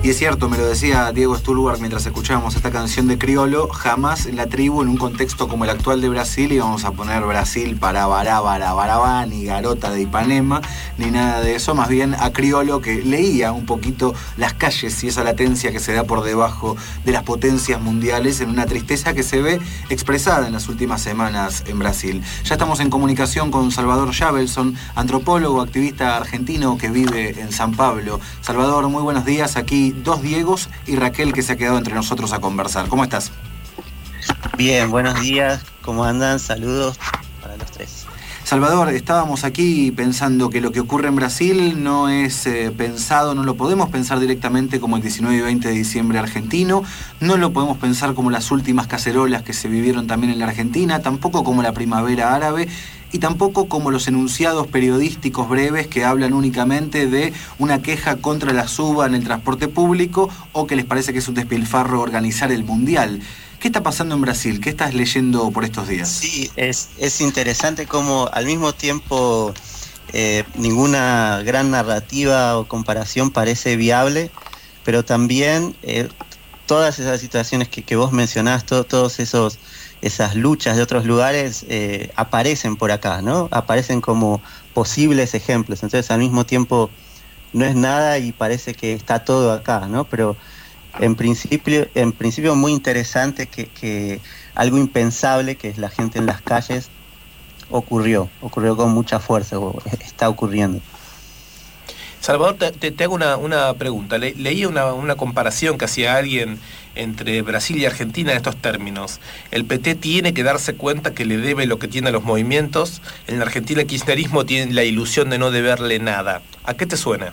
Y es cierto, me lo decía Diego Stulwar mientras escuchábamos esta canción de Criolo, jamás en la tribu, en un contexto como el actual de Brasil, íbamos a poner Brasil para Barabá, ni Garota de Ipanema, ni nada de eso, más bien a Criolo, que leía un poquito las calles y esa latencia que se da por debajo de las potencias mundiales en una tristeza que se ve expresada en las últimas semanas en Brasil. Ya estamos en comunicación con Salvador Jabelson, antropólogo, activista argentino que vive en San Pablo. Salvador, muy buenos días. Aquí dos Diegos y Raquel, que se ha quedado entre nosotros a conversar. ¿Cómo estás? Bien, buenos días. ¿Cómo andan? Saludos para los tres. Salvador, estábamos aquí pensando que lo que ocurre en Brasil no es pensado, no lo podemos pensar directamente como el 19 y 20 de diciembre argentino, no lo podemos pensar como las últimas cacerolas que se vivieron también en la Argentina, tampoco como la primavera árabe, y tampoco como los enunciados periodísticos breves que hablan únicamente de una queja contra la suba en el transporte público o que les parece que es un despilfarro organizar el Mundial. ¿Qué está pasando en Brasil? ¿Qué estás leyendo por estos días? Sí, es interesante cómo al mismo tiempo ninguna gran narrativa o comparación parece viable, pero también todas esas situaciones que vos mencionás, todos esas luchas de otros lugares aparecen por acá, ¿no? Aparecen como posibles ejemplos. Entonces, al mismo tiempo, no es nada y parece que está todo acá, ¿no? Pero en principio muy interesante que algo impensable, que es la gente en las calles, ocurrió con mucha fuerza, o está ocurriendo. Salvador, te hago una pregunta. Leí una comparación que hacía alguien entre Brasil y Argentina en estos términos. El PT tiene que darse cuenta que le debe lo que tiene a los movimientos. En la Argentina el kirchnerismo tiene la ilusión de no deberle nada. ¿A qué te suena?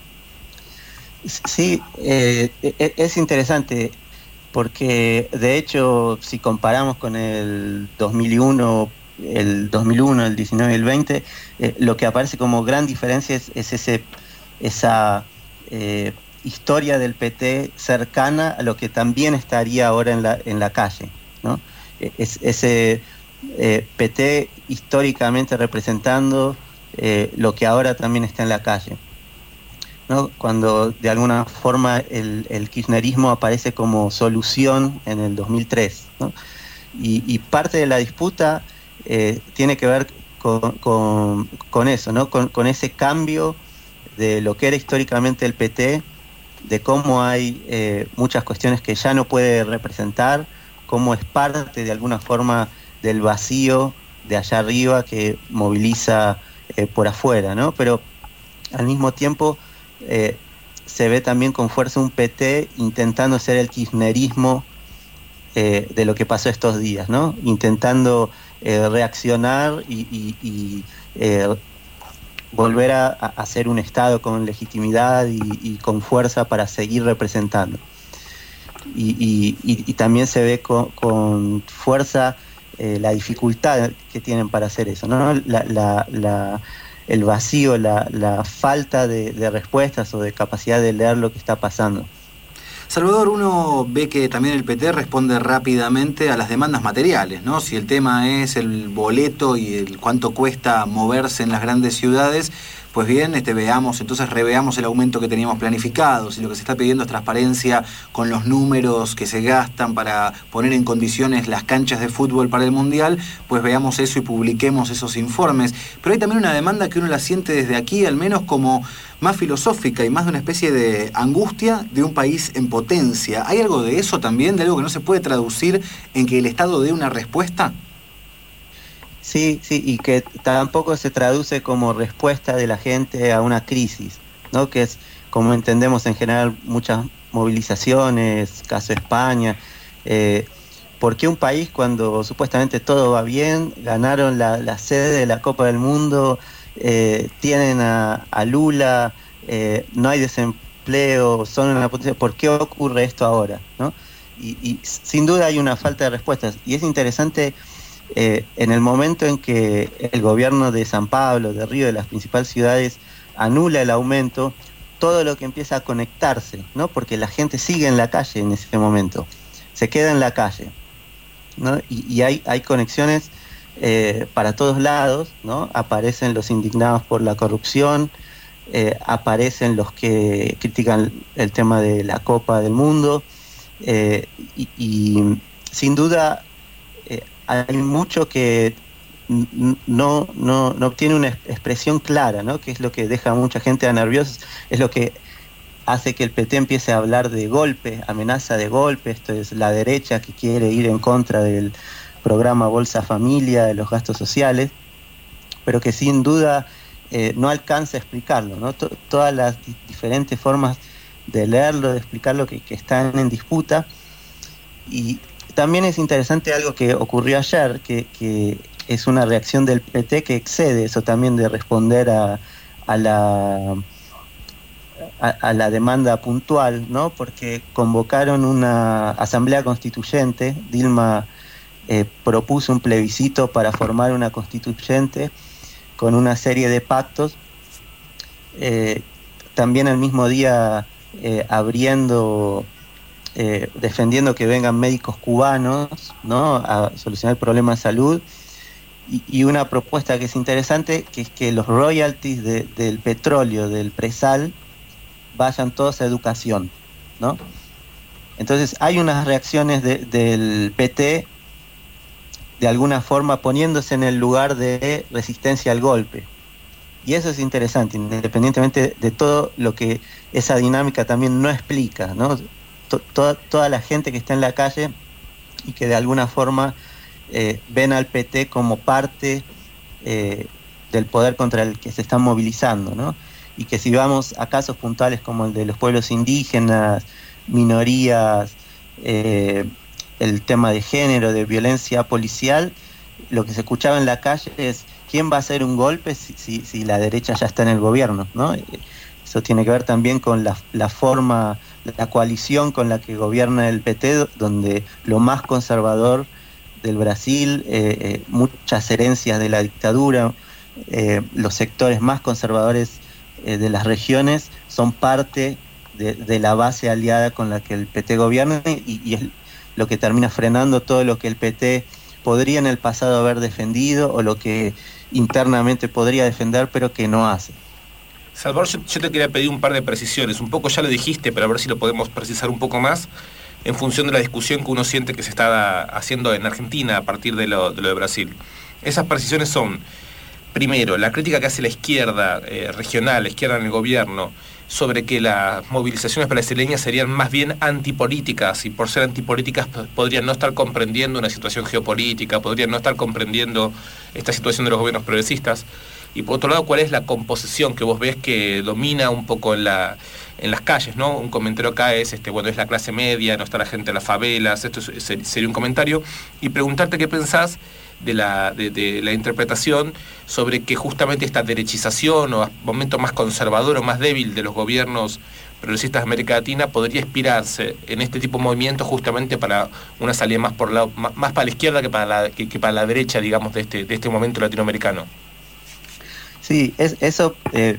Sí, es interesante porque de hecho si comparamos con el 2001, el 19 y el 20, lo que aparece como gran diferencia es esa historia del PT cercana a lo que también estaría ahora en la calle, ¿no? Ese PT históricamente representando lo que ahora también está en la calle, ¿no? Cuando de alguna forma el kirchnerismo aparece como solución en el 2003, ¿no? Y parte de la disputa tiene que ver con eso, ¿no? Con ese cambio de lo que era históricamente el PT, de cómo hay muchas cuestiones que ya no puede representar, cómo es parte de alguna forma del vacío de allá arriba que moviliza por afuera, ¿no? Pero al mismo tiempo se ve también con fuerza un PT intentando ser el kirchnerismo de lo que pasó estos días, ¿no? Intentando reaccionar y volver a hacer un Estado con legitimidad y con fuerza para seguir representando. Y también se ve con fuerza la dificultad que tienen para hacer eso, ¿no? El vacío, la falta de respuestas o de capacidad de leer lo que está pasando. Salvador, uno ve que también el PT responde rápidamente a las demandas materiales, ¿no? Si el tema es el boleto y el cuánto cuesta moverse en las grandes ciudades, pues bien, reveamos el aumento que teníamos planificado. Si lo que se está pidiendo es transparencia con los números que se gastan para poner en condiciones las canchas de fútbol para el Mundial, pues veamos eso y publiquemos esos informes. Pero hay también una demanda que uno la siente desde aquí, al menos como más filosófica y más de una especie de angustia de un país en potencia. ¿Hay algo de eso también, de algo que no se puede traducir en que el Estado dé una respuesta? Sí, y que tampoco se traduce como respuesta de la gente a una crisis, ¿no? Que es, como entendemos en general, muchas movilizaciones, caso España. ¿Por qué un país cuando supuestamente todo va bien, ganaron la sede de la Copa del Mundo, tienen a Lula, no hay desempleo, son una potencia? ¿Por qué ocurre esto ahora, ¿no? Y sin duda hay una falta de respuestas. Y es interesante en el momento en que el gobierno de San Pablo, de Río, de las principales ciudades, anula el aumento, todo lo que empieza a conectarse, ¿no? Porque la gente sigue en la calle en ese momento, se queda en la calle, ¿no? Y hay conexiones para todos lados, ¿no? Aparecen los indignados por la corrupción, aparecen los que critican el tema de la Copa del Mundo, y sin duda hay mucho que no obtiene una expresión clara, ¿no? Que es lo que deja a mucha gente nerviosa, es lo que hace que el PT empiece a hablar de golpe, amenaza de golpe. Esto es la derecha que quiere ir en contra del programa Bolsa Familia, de los gastos sociales, pero que sin duda no alcanza a explicarlo, ¿no? Todas las diferentes formas de leerlo, de explicarlo, que están en disputa. Y también es interesante algo que ocurrió ayer, que es una reacción del PT que excede eso también de responder a la demanda puntual, ¿no? Porque convocaron una asamblea constituyente. Dilma propuso un plebiscito para formar una constituyente con una serie de pactos. También el mismo día defendiendo que vengan médicos cubanos, ¿no? A solucionar el problema de salud. Y una propuesta que es interesante, que es que los royalties del petróleo, del presal, vayan todos a educación, ¿no? Entonces hay unas reacciones del PT de alguna forma poniéndose en el lugar de resistencia al golpe. Y eso es interesante, independientemente de todo lo que esa dinámica también no explica, ¿no? Toda la gente que está en la calle y que de alguna forma ven al PT como parte del poder contra el que se están movilizando, ¿no? Y que si vamos a casos puntuales como el de los pueblos indígenas, minorías, el tema de género, de violencia policial, lo que se escuchaba en la calle es ¿quién va a hacer un golpe si la derecha ya está en el gobierno, ¿no? Eso tiene que ver también con la forma, la coalición con la que gobierna el PT, donde lo más conservador del Brasil, muchas herencias de la dictadura, los sectores más conservadores de las regiones son parte de la base aliada con la que el PT gobierna, y es lo que termina frenando todo lo que el PT podría en el pasado haber defendido o lo que internamente podría defender pero que no hace. Salvador, yo te quería pedir un par de precisiones. Un poco ya lo dijiste, pero a ver si lo podemos precisar un poco más en función de la discusión que uno siente que se está haciendo en Argentina a partir de lo de Brasil. Esas precisiones son, primero, la crítica que hace la izquierda regional, la izquierda en el gobierno, sobre que las movilizaciones brasileñas serían más bien antipolíticas, y por ser antipolíticas podrían no estar comprendiendo una situación geopolítica, podrían no estar comprendiendo esta situación de los gobiernos progresistas. Y por otro lado, ¿cuál es la composición que vos ves que domina un poco en las calles, ¿no? Un comentario acá es, bueno, es la clase media, no está la gente en las favelas, esto sería un comentario. Y preguntarte qué pensás de la interpretación sobre que justamente esta derechización o momento más conservador o más débil de los gobiernos progresistas de América Latina podría inspirarse en este tipo de movimientos justamente para una salida más más para la izquierda que para la derecha, digamos, de este momento latinoamericano. Sí, eso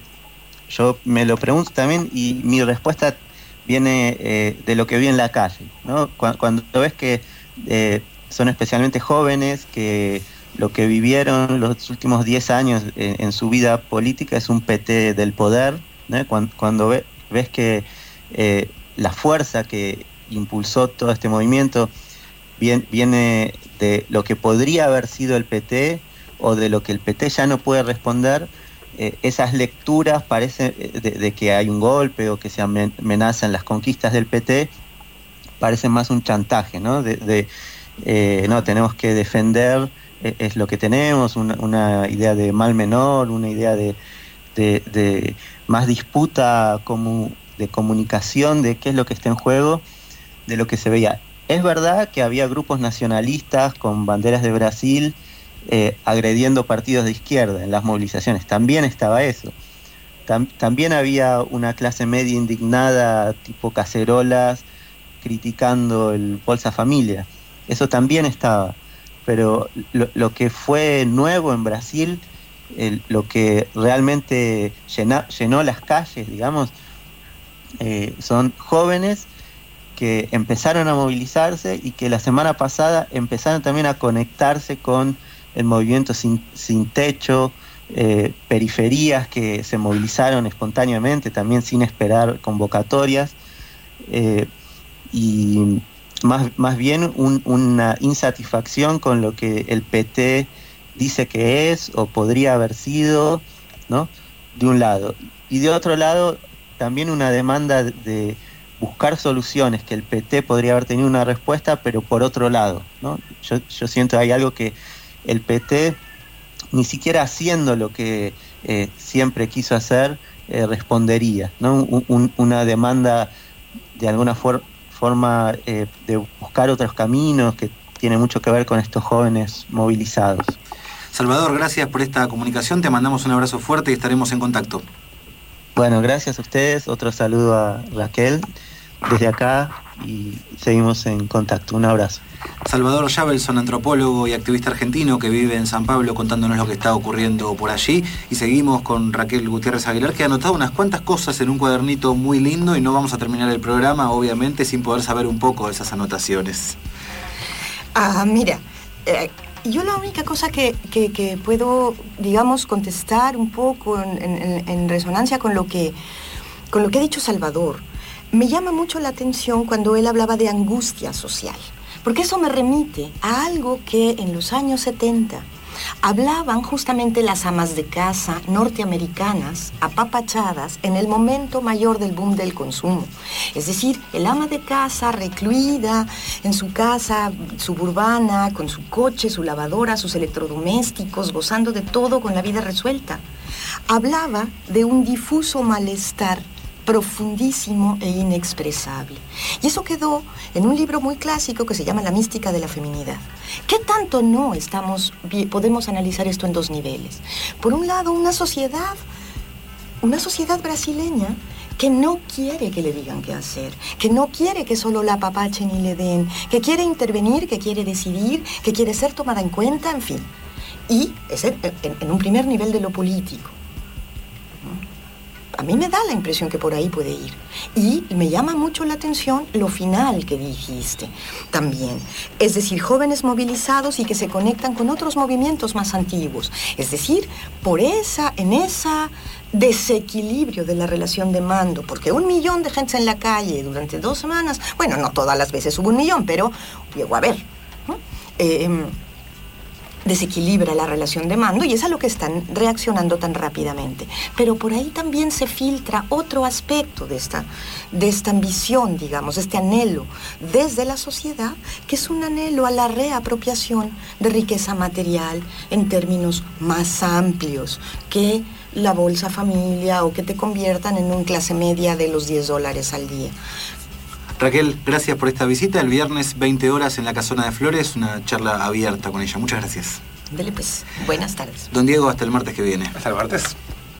yo me lo pregunto también, y mi respuesta viene de lo que vi en la calle, ¿no? Cuando ves que son especialmente jóvenes, que lo que vivieron los últimos 10 años en su vida política es un PT del poder, ¿no? Cuando ves que la fuerza que impulsó todo este movimiento viene de lo que podría haber sido el PT o de lo que el PT ya no puede responder, esas lecturas parece de que hay un golpe o que se amenazan las conquistas del PT, parecen más un chantaje, ¿no? No, tenemos que defender, es lo que tenemos, una idea de mal menor, una idea de más disputa de comunicación de qué es lo que está en juego, de lo que se veía. Es verdad que había grupos nacionalistas con banderas de Brasil agrediendo partidos de izquierda en las movilizaciones, también estaba eso. También había una clase media indignada, tipo Cacerolas, criticando el Bolsa Familia. Eso también estaba, pero lo que fue nuevo en Brasil, lo que realmente llenó las calles, digamos, son jóvenes que empezaron a movilizarse y que la semana pasada empezaron también a conectarse con el movimiento sin techo, periferias que se movilizaron espontáneamente, también sin esperar convocatorias, y más bien una insatisfacción con lo que el PT dice que es o podría haber sido, ¿no?, de un lado. Y de otro lado, también una demanda de buscar soluciones, que el PT podría haber tenido una respuesta, pero por otro lado, ¿no? Yo siento que hay algo que el PT, ni siquiera haciendo lo que siempre quiso hacer, respondería, ¿no? Una demanda de alguna forma de buscar otros caminos, que tiene mucho que ver con estos jóvenes movilizados. Salvador, gracias por esta comunicación, te mandamos un abrazo fuerte y estaremos en contacto. Bueno, gracias a ustedes, otro saludo a Raquel desde acá y seguimos en contacto. Un abrazo. Salvador Javelson, antropólogo y activista argentino que vive en San Pablo, contándonos lo que está ocurriendo por allí. Y seguimos con Raquel Gutiérrez Aguilar, que ha anotado unas cuantas cosas en un cuadernito muy lindo, y no vamos a terminar el programa, obviamente, sin poder saber un poco de esas anotaciones. Mira, yo la única cosa que puedo, digamos, contestar un poco en resonancia con lo que ha dicho Salvador, me llama mucho la atención cuando él hablaba de angustia social, porque eso me remite a algo que en los años 70 hablaban justamente las amas de casa norteamericanas, apapachadas, en el momento mayor del boom del consumo. Es decir, el ama de casa recluida en su casa suburbana, con su coche, su lavadora, sus electrodomésticos, gozando de todo con la vida resuelta. Hablaba de un difuso malestar profundísimo e inexpresable. Y eso quedó en un libro muy clásico que se llama La mística de la feminidad. ¿Qué tanto no podemos analizar esto en dos niveles? Por un lado, una sociedad brasileña que no quiere que le digan qué hacer, que no quiere que solo la apapachen y le den, que quiere intervenir, que quiere decidir, que quiere ser tomada en cuenta, en fin. Y es en un primer nivel de lo político. A mí me da la impresión que por ahí puede ir. Y me llama mucho la atención lo final que dijiste también. Es decir, jóvenes movilizados y que se conectan con otros movimientos más antiguos. Es decir, en ese desequilibrio de la relación de mando, porque 1 millón de gente en la calle durante 2 semanas, bueno, no todas las veces hubo 1 millón, pero llegó a haber, ¿no? Desequilibra la relación de mando y es a lo que están reaccionando tan rápidamente. Pero por ahí también se filtra otro aspecto de esta ambición, digamos, de este anhelo desde la sociedad, que es un anhelo a la reapropiación de riqueza material en términos más amplios que la Bolsa Familia o que te conviertan en un clase media de los $10 al día. Raquel, gracias por esta visita. El viernes 20 horas en la Casona de Flores, una charla abierta con ella. Muchas gracias. Dele pues, buenas tardes. Don Diego, hasta el martes que viene. Hasta el martes.